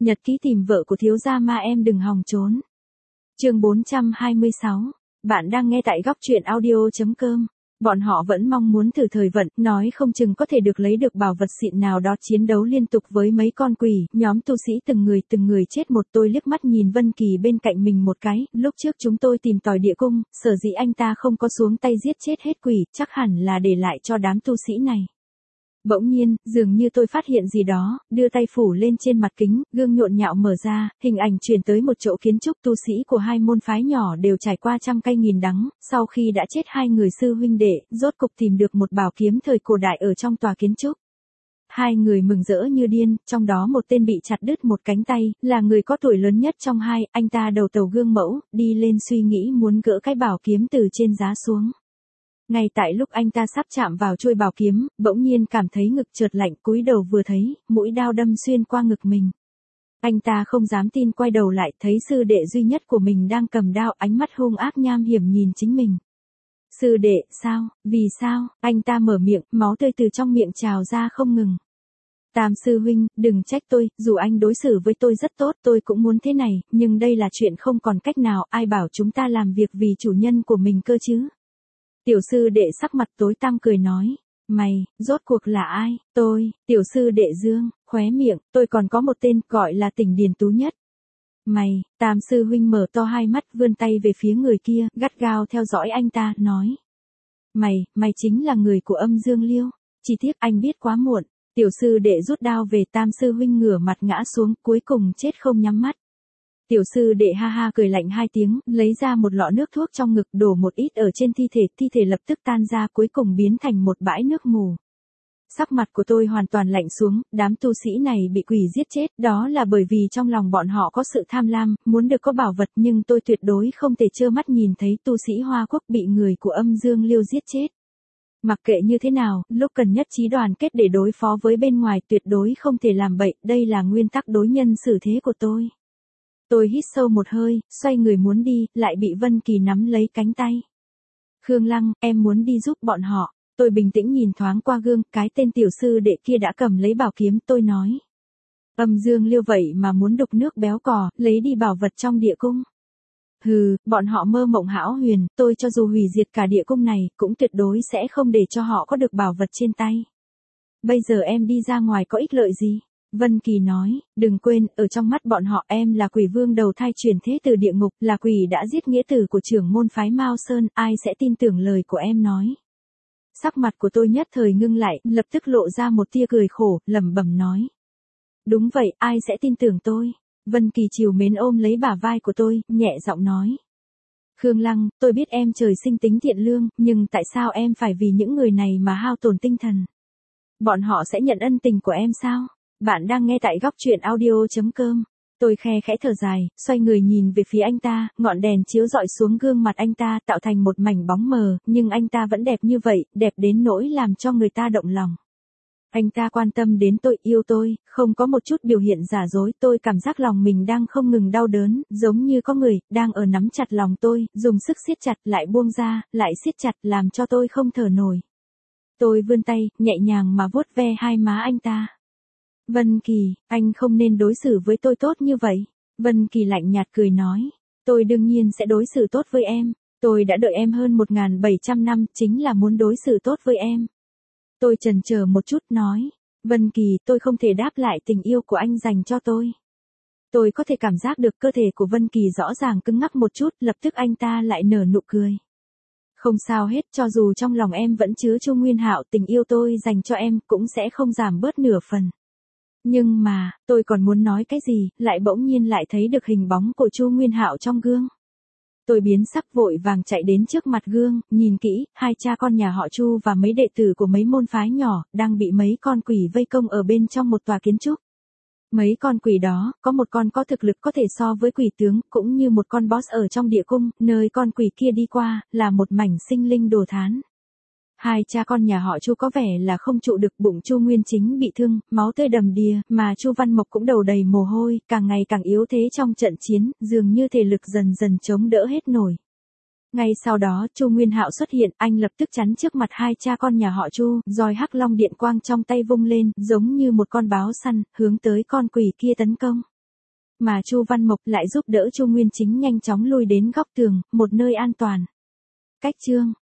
Nhật ký tìm vợ của thiếu gia ma em đừng hòng trốn. Chương 426. Bạn đang nghe tại góc truyện audio.com. Bọn họ vẫn mong muốn thử thời vận, nói không chừng có thể được lấy được bảo vật xịn nào đó. Chiến đấu liên tục với mấy con quỷ, nhóm tu sĩ từng người chết một. Tôi liếc mắt nhìn Vân Kỳ bên cạnh mình một cái, lúc trước chúng tôi tìm tòi địa cung, sở dĩ anh ta không có xuống tay giết chết hết quỷ, chắc hẳn là để lại cho đám tu sĩ này. Bỗng nhiên, dường như tôi phát hiện gì đó, đưa tay phủ lên trên mặt kính, gương nhộn nhạo mở ra, hình ảnh chuyển tới một chỗ kiến trúc. Tu sĩ của hai môn phái nhỏ đều trải qua trăm cay nghìn đắng, sau khi đã chết hai người sư huynh đệ, rốt cục tìm được một bảo kiếm thời cổ đại ở trong tòa kiến trúc. Hai người mừng rỡ như điên, trong đó một tên bị chặt đứt một cánh tay, là người có tuổi lớn nhất trong hai, anh ta đầu tàu gương mẫu, đi lên suy nghĩ muốn gỡ cái bảo kiếm từ trên giá xuống. Ngay tại lúc anh ta sắp chạm vào chuôi bảo kiếm, bỗng nhiên cảm thấy ngực chợt lạnh, cúi đầu vừa thấy, mũi đao đâm xuyên qua ngực mình. Anh ta không dám tin quay đầu lại, thấy sư đệ duy nhất của mình đang cầm đao, ánh mắt hung ác nham hiểm nhìn chính mình. Sư đệ, sao, vì sao, anh ta mở miệng, máu tươi từ trong miệng trào ra không ngừng. Tam sư huynh, đừng trách tôi, dù anh đối xử với tôi rất tốt, tôi cũng muốn thế này, nhưng đây là chuyện không còn cách nào, ai bảo chúng ta làm việc vì chủ nhân của mình cơ chứ. Tiểu sư đệ sắc mặt tối tăm cười nói, mày, rốt cuộc là ai? Tôi, tiểu sư đệ Dương, khóe miệng, tôi còn có một tên gọi là Tỉnh Điền Tú Nhất. Mày, Tam sư huynh mở to hai mắt vươn tay về phía người kia, gắt gao theo dõi anh ta, nói. Mày chính là người của Âm Dương Liêu, chỉ tiếc anh biết quá muộn. Tiểu sư đệ rút đao về, Tam sư huynh ngửa mặt ngã xuống, cuối cùng chết không nhắm mắt. Tiểu sư đệ ha ha cười lạnh hai tiếng, lấy ra một lọ nước thuốc trong ngực, đổ một ít ở trên thi thể lập tức tan ra, cuối cùng biến thành một bãi nước mù. Sắc mặt của tôi hoàn toàn lạnh xuống, đám tu sĩ này bị quỷ giết chết, đó là bởi vì trong lòng bọn họ có sự tham lam, muốn được có bảo vật, nhưng tôi tuyệt đối không thể trơ mắt nhìn thấy tu sĩ Hoa Quốc bị người của Âm Dương Liêu giết chết. Mặc kệ như thế nào, lúc cần nhất trí đoàn kết để đối phó với bên ngoài, tuyệt đối không thể làm bậy, đây là nguyên tắc đối nhân xử thế của tôi. Tôi hít sâu một hơi, xoay người muốn đi, lại bị Vân Kỳ nắm lấy cánh tay. Khương Lăng, em muốn đi giúp bọn họ. Tôi bình tĩnh nhìn thoáng qua gương, cái tên tiểu sư đệ kia đã cầm lấy bảo kiếm, tôi nói. Âm Dương Liêu vậy mà muốn đục nước béo cò, lấy đi bảo vật trong địa cung. Hừ, bọn họ mơ mộng hão huyền, tôi cho dù hủy diệt cả địa cung này, cũng tuyệt đối sẽ không để cho họ có được bảo vật trên tay. Bây giờ em đi ra ngoài có ích lợi gì? Vân Kỳ nói, đừng quên, ở trong mắt bọn họ em là quỷ vương đầu thai chuyển thế từ địa ngục, là quỷ đã giết nghĩa tử của trưởng môn phái Mao Sơn, ai sẽ tin tưởng lời của em nói. Sắc mặt của tôi nhất thời ngưng lại, lập tức lộ ra một tia cười khổ, lẩm bẩm nói. Đúng vậy, ai sẽ tin tưởng tôi? Vân Kỳ trìu mến ôm lấy bả vai của tôi, nhẹ giọng nói. Khương Lăng, tôi biết em trời sinh tính thiện lương, nhưng tại sao em phải vì những người này mà hao tổn tinh thần? Bọn họ sẽ nhận ân tình của em sao? Bạn đang nghe tại góc truyện audio.com. Tôi khe khẽ thở dài, xoay người nhìn về phía anh ta, ngọn đèn chiếu rọi xuống gương mặt anh ta tạo thành một mảnh bóng mờ, nhưng anh ta vẫn đẹp như vậy, đẹp đến nỗi làm cho người ta động lòng. Anh ta quan tâm đến tôi, yêu tôi, không có một chút biểu hiện giả dối, tôi cảm giác lòng mình đang không ngừng đau đớn, giống như có người đang ở nắm chặt lòng tôi, dùng sức siết chặt, lại buông ra, lại siết chặt, làm cho tôi không thở nổi. Tôi vươn tay, nhẹ nhàng mà vuốt ve hai má anh ta. Vân Kỳ, anh không nên đối xử với tôi tốt như vậy. Vân Kỳ lạnh nhạt cười nói, tôi đương nhiên sẽ đối xử tốt với em, tôi đã đợi em hơn 1.700 năm, chính là muốn đối xử tốt với em. Tôi chần chờ một chút nói, Vân Kỳ, tôi không thể đáp lại tình yêu của anh dành cho tôi. Tôi có thể cảm giác được cơ thể của Vân Kỳ rõ ràng cứng ngắc một chút, lập tức anh ta lại nở nụ cười. Không sao hết, cho dù trong lòng em vẫn chứa Chu Nguyên Hạo, tình yêu tôi dành cho em cũng sẽ không giảm bớt nửa phần. Nhưng mà, tôi còn muốn nói cái gì, lại bỗng nhiên lại thấy được hình bóng của Chu Nguyên Hạo trong gương. Tôi biến sắc vội vàng chạy đến trước mặt gương, nhìn kỹ, hai cha con nhà họ Chu và mấy đệ tử của mấy môn phái nhỏ, đang bị mấy con quỷ vây công ở bên trong một tòa kiến trúc. Mấy con quỷ đó, có một con có thực lực có thể so với quỷ tướng, cũng như một con boss ở trong địa cung, nơi con quỷ kia đi qua, là một mảnh sinh linh đồ thán. Hai cha con nhà họ Chu có vẻ là không trụ được, bụng Chu Nguyên Chính bị thương, máu tươi đầm đìa, mà Chu Văn Mộc cũng đầu đầy mồ hôi, càng ngày càng yếu thế trong trận chiến, dường như thể lực dần dần chống đỡ hết nổi. Ngay sau đó, Chu Nguyên Hạo xuất hiện, anh lập tức chắn trước mặt hai cha con nhà họ Chu, roi hắc long điện quang trong tay vung lên, giống như một con báo săn, hướng tới con quỷ kia tấn công. Mà Chu Văn Mộc lại giúp đỡ Chu Nguyên Chính nhanh chóng lui đến góc tường, một nơi an toàn. Cách chương